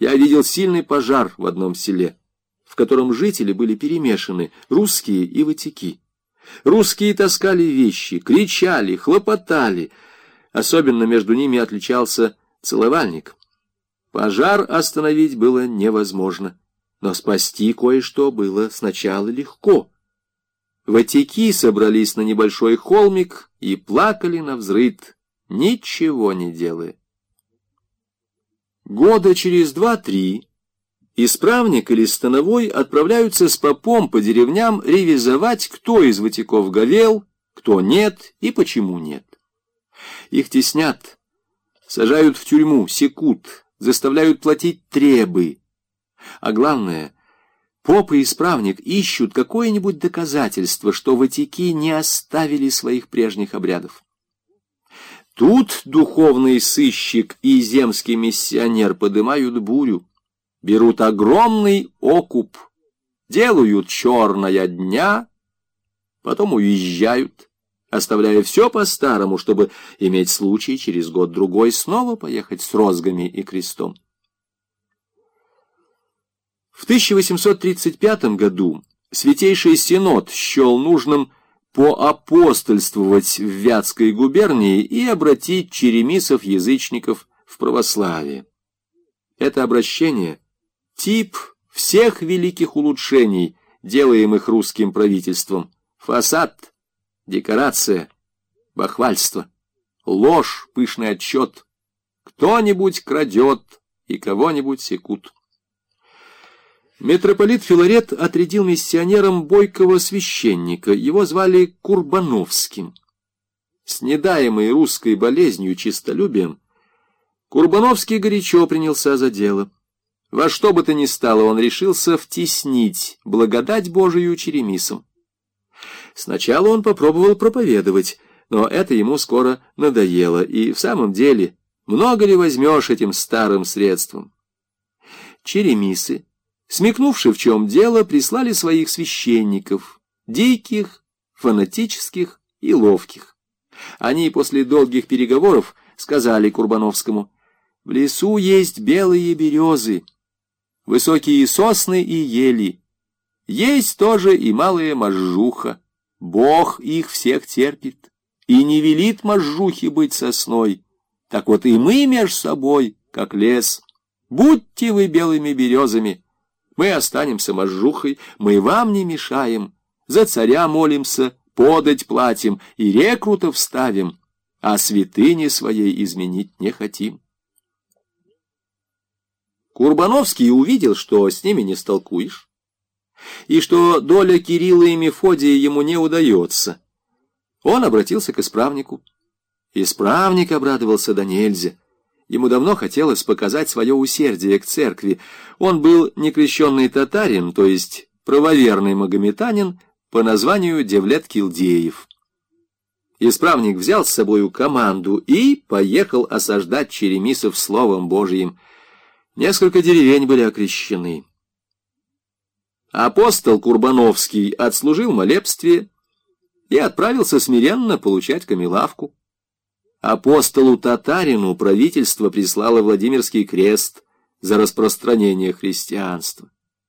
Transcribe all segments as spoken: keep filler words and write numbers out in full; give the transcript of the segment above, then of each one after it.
Я видел сильный пожар в одном селе, в котором жители были перемешаны, русские и ватики. Русские таскали вещи, кричали, хлопотали. Особенно между ними отличался целовальник. Пожар остановить было невозможно, но спасти кое-что было сначала легко. Ватики собрались на небольшой холмик и плакали навзрыд, ничего не делая. Года через два-три исправник или становой отправляются с попом по деревням ревизовать, кто из ватиков говел, кто нет и почему нет. Их теснят, сажают в тюрьму, секут, заставляют платить требы. А главное, поп и исправник ищут какое-нибудь доказательство, что ватики не оставили своих прежних обрядов. Тут духовный сыщик и земский миссионер подымают бурю, берут огромный окуп, делают черная дня, потом уезжают, оставляя все по-старому, чтобы иметь случай через год-другой снова поехать с розгами и крестом. В тысяча восемьсот тридцать пятом году Святейший Синод счел нужным поапостольствовать в Вятской губернии и обратить черемисов-язычников в православие. Это обращение — тип всех великих улучшений, делаемых русским правительством. Фасад, декорация, бахвальство, ложь, пышный отчет. Кто-нибудь крадет и кого-нибудь секут. Митрополит Филарет отрядил миссионером бойкого священника, его звали Курбановским. С недаемой русской болезнью честолюбием Курбановский горячо принялся за дело. Во что бы то ни стало, он решился втеснить благодать Божию черемисам. Сначала он попробовал проповедовать, но это ему скоро надоело, и в самом деле, много ли возьмешь этим старым средством? Черемисы, смекнувши, в чем дело, прислали своих священников, диких, фанатических и ловких. Они после долгих переговоров сказали Курбановскому: «В лесу есть белые березы, высокие сосны и ели, есть тоже и малая можжуха. Бог их всех терпит и не велит можжухе быть сосной. Так вот и мы меж собой, как лес. Будьте вы белыми березами, мы останемся можжухой, мы вам не мешаем, за царя молимся, подать платим и рекрутов ставим, а святыни своей изменить не хотим». Курбановский увидел, что с ними не столкуешь, и что доля Кирилла и Мефодия ему не удается. Он обратился к исправнику. Исправник обрадовался до нельзя. Ему давно хотелось показать свое усердие к церкви. Он был некрещенный татарин, то есть правоверный магометанин, по названию Девлет Килдеев. Исправник взял с собою команду и поехал осаждать черемисов словом Божиим. Несколько деревень были окрещены. Апостол Курбановский отслужил молебствие и отправился смиренно получать камелавку. Апостолу-татарину правительство прислало Владимирский крест за распространение христианства.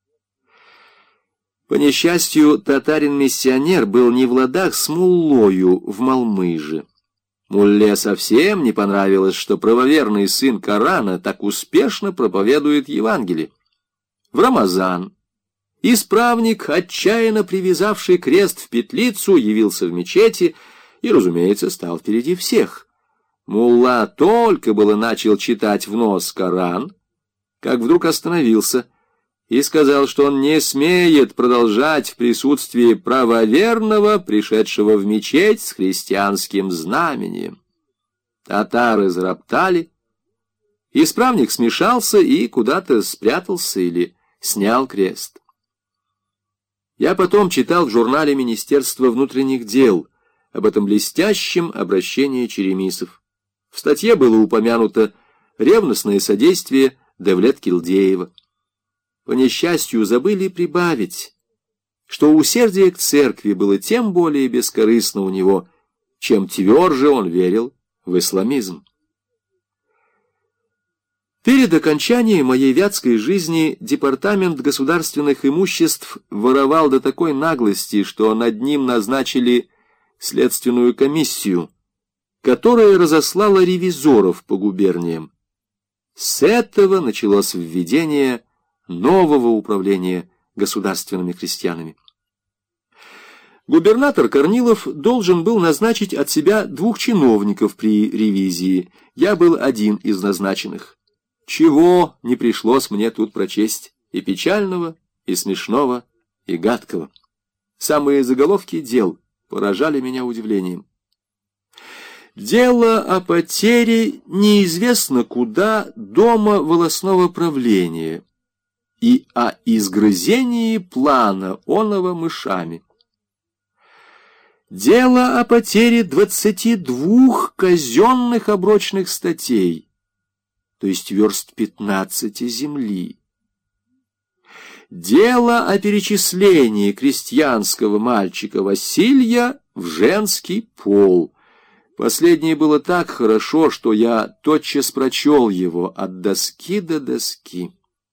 По несчастью, татарин-миссионер был не в ладах с муллою в Малмыже. Мулле совсем не понравилось, что правоверный сын Корана так успешно проповедует Евангелие. В Рамазан исправник, отчаянно привязавший крест в петлицу, явился в мечети и, разумеется, стал впереди всех. Мулла только было начал читать в нос Коран, как вдруг остановился и сказал, что он не смеет продолжать в присутствии правоверного, пришедшего в мечеть с христианским знамением. Татары зароптали, исправник смешался и куда-то спрятался или снял крест. Я потом читал в журнале Министерства внутренних дел об этом блестящем обращении черемисов. В статье было упомянуто ревностное содействие Девлет Килдеева. По несчастью, забыли прибавить, что усердие к церкви было тем более бескорыстно у него, чем тверже он верил в исламизм. Перед окончанием моей вятской жизни департамент государственных имуществ воровал до такой наглости, что над ним назначили следственную комиссию, которая разослала ревизоров по губерниям. С этого началось введение нового управления государственными крестьянами. Губернатор Корнилов должен был назначить от себя двух чиновников при ревизии. Я был один из назначенных. Чего не пришлось мне тут прочесть, и печального, и смешного, и гадкого. Самые заголовки дел поражали меня удивлением. Дело о потере неизвестно куда дома волосного правления и о изгрызении плана оного мышами. Дело о потере двадцати двух казенных оброчных статей, то есть верст пятнадцати земли. Дело о перечислении крестьянского мальчика Василия в женский пол. Последнее было так хорошо, что я тотчас прочел его от доски до доски.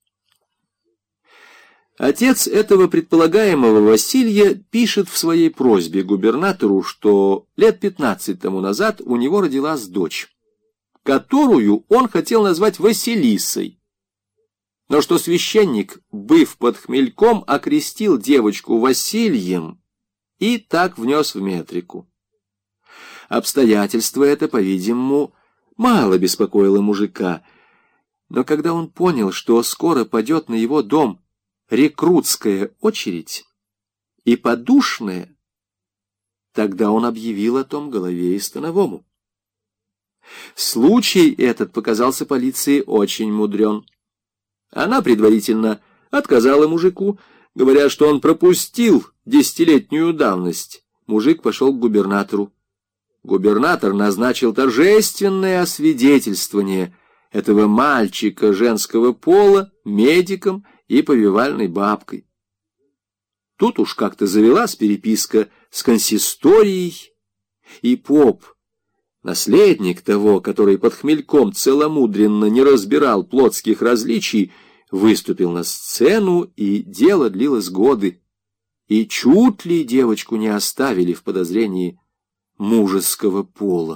Отец этого предполагаемого Василия пишет в своей просьбе губернатору, что лет пятнадцать тому назад у него родилась дочь, которую он хотел назвать Василисой, но что священник, быв под хмельком, окрестил девочку Васильем и так внес в метрику. Обстоятельство это, по-видимому, мало беспокоило мужика, но когда он понял, что скоро падет на его дом рекрутская очередь и подушная, тогда он объявил о том голове и становому. Случай этот показался полиции очень мудрен. Она предварительно отказала мужику, говоря, что он пропустил десятилетнюю давность. Мужик пошел к губернатору. Губернатор назначил торжественное освидетельствование этого мальчика женского пола медиком и повивальной бабкой. Тут уж как-то завелась переписка с консисторией, и поп, наследник того, который под хмельком целомудренно не разбирал плотских различий, выступил на сцену, и дело длилось годы, и чуть ли девочку не оставили в подозрении мужеского пола.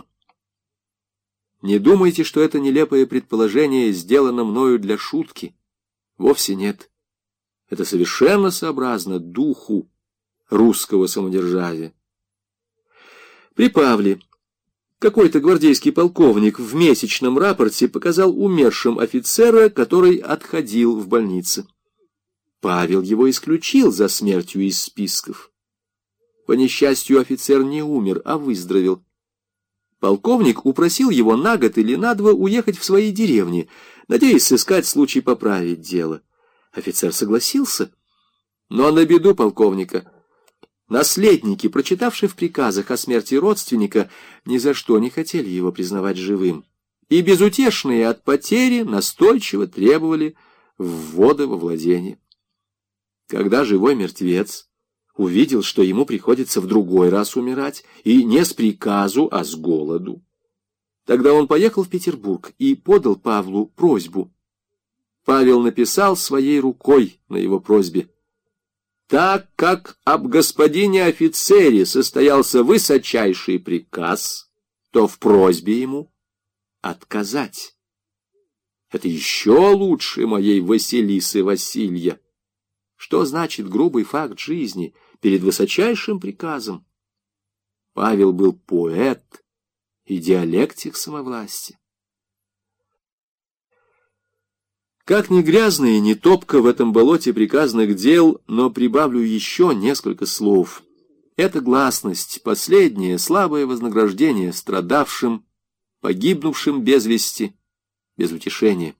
Не думайте, что это нелепое предположение сделано мною для шутки. Вовсе нет. Это совершенно сообразно духу русского самодержавия. При Павле какой-то гвардейский полковник в месячном рапорте показал умершим офицера, который отходил в больнице. Павел его исключил за смертью из списков. По несчастью, офицер не умер, а выздоровел. Полковник упросил его на год или на два уехать в свои деревни, надеясь сыскать случай поправить дело. Офицер согласился, но на беду полковника наследники, прочитавшие в приказах о смерти родственника, ни за что не хотели его признавать живым, и безутешные от потери настойчиво требовали ввода во владение. Когда живой мертвец увидел, что ему приходится в другой раз умирать, и не с приказу, а с голоду, тогда он поехал в Петербург и подал Павлу просьбу. Павел написал своей рукой на его просьбе: «Так как об господине офицере состоялся высочайший приказ, то в просьбе ему отказать. Это еще лучше моей Василисы Василья. Что значит грубый факт жизни перед высочайшим приказом?» Павел был поэт и диалектик самовластия. Как ни грязно и ни топко в этом болоте приказных дел, но прибавлю еще несколько слов. Это гласность, последнее слабое вознаграждение страдавшим, погибнувшим без вести, без утешения.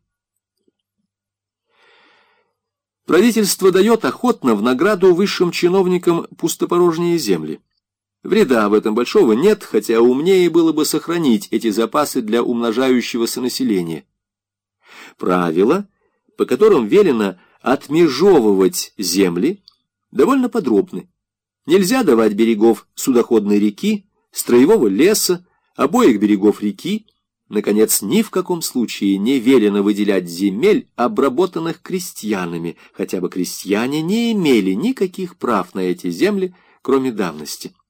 Правительство дает охотно в награду высшим чиновникам пустопорожние земли. Вреда в этом большого нет, хотя умнее было бы сохранить эти запасы для умножающегося населения. Правила, по которым велено отмежевывать земли, довольно подробны. Нельзя давать берегов судоходной реки, строевого леса, обоих берегов реки, Наконец, ни в каком случае не велено выделять земель, обработанных крестьянами, хотя бы крестьяне не имели никаких прав на эти земли, кроме давности.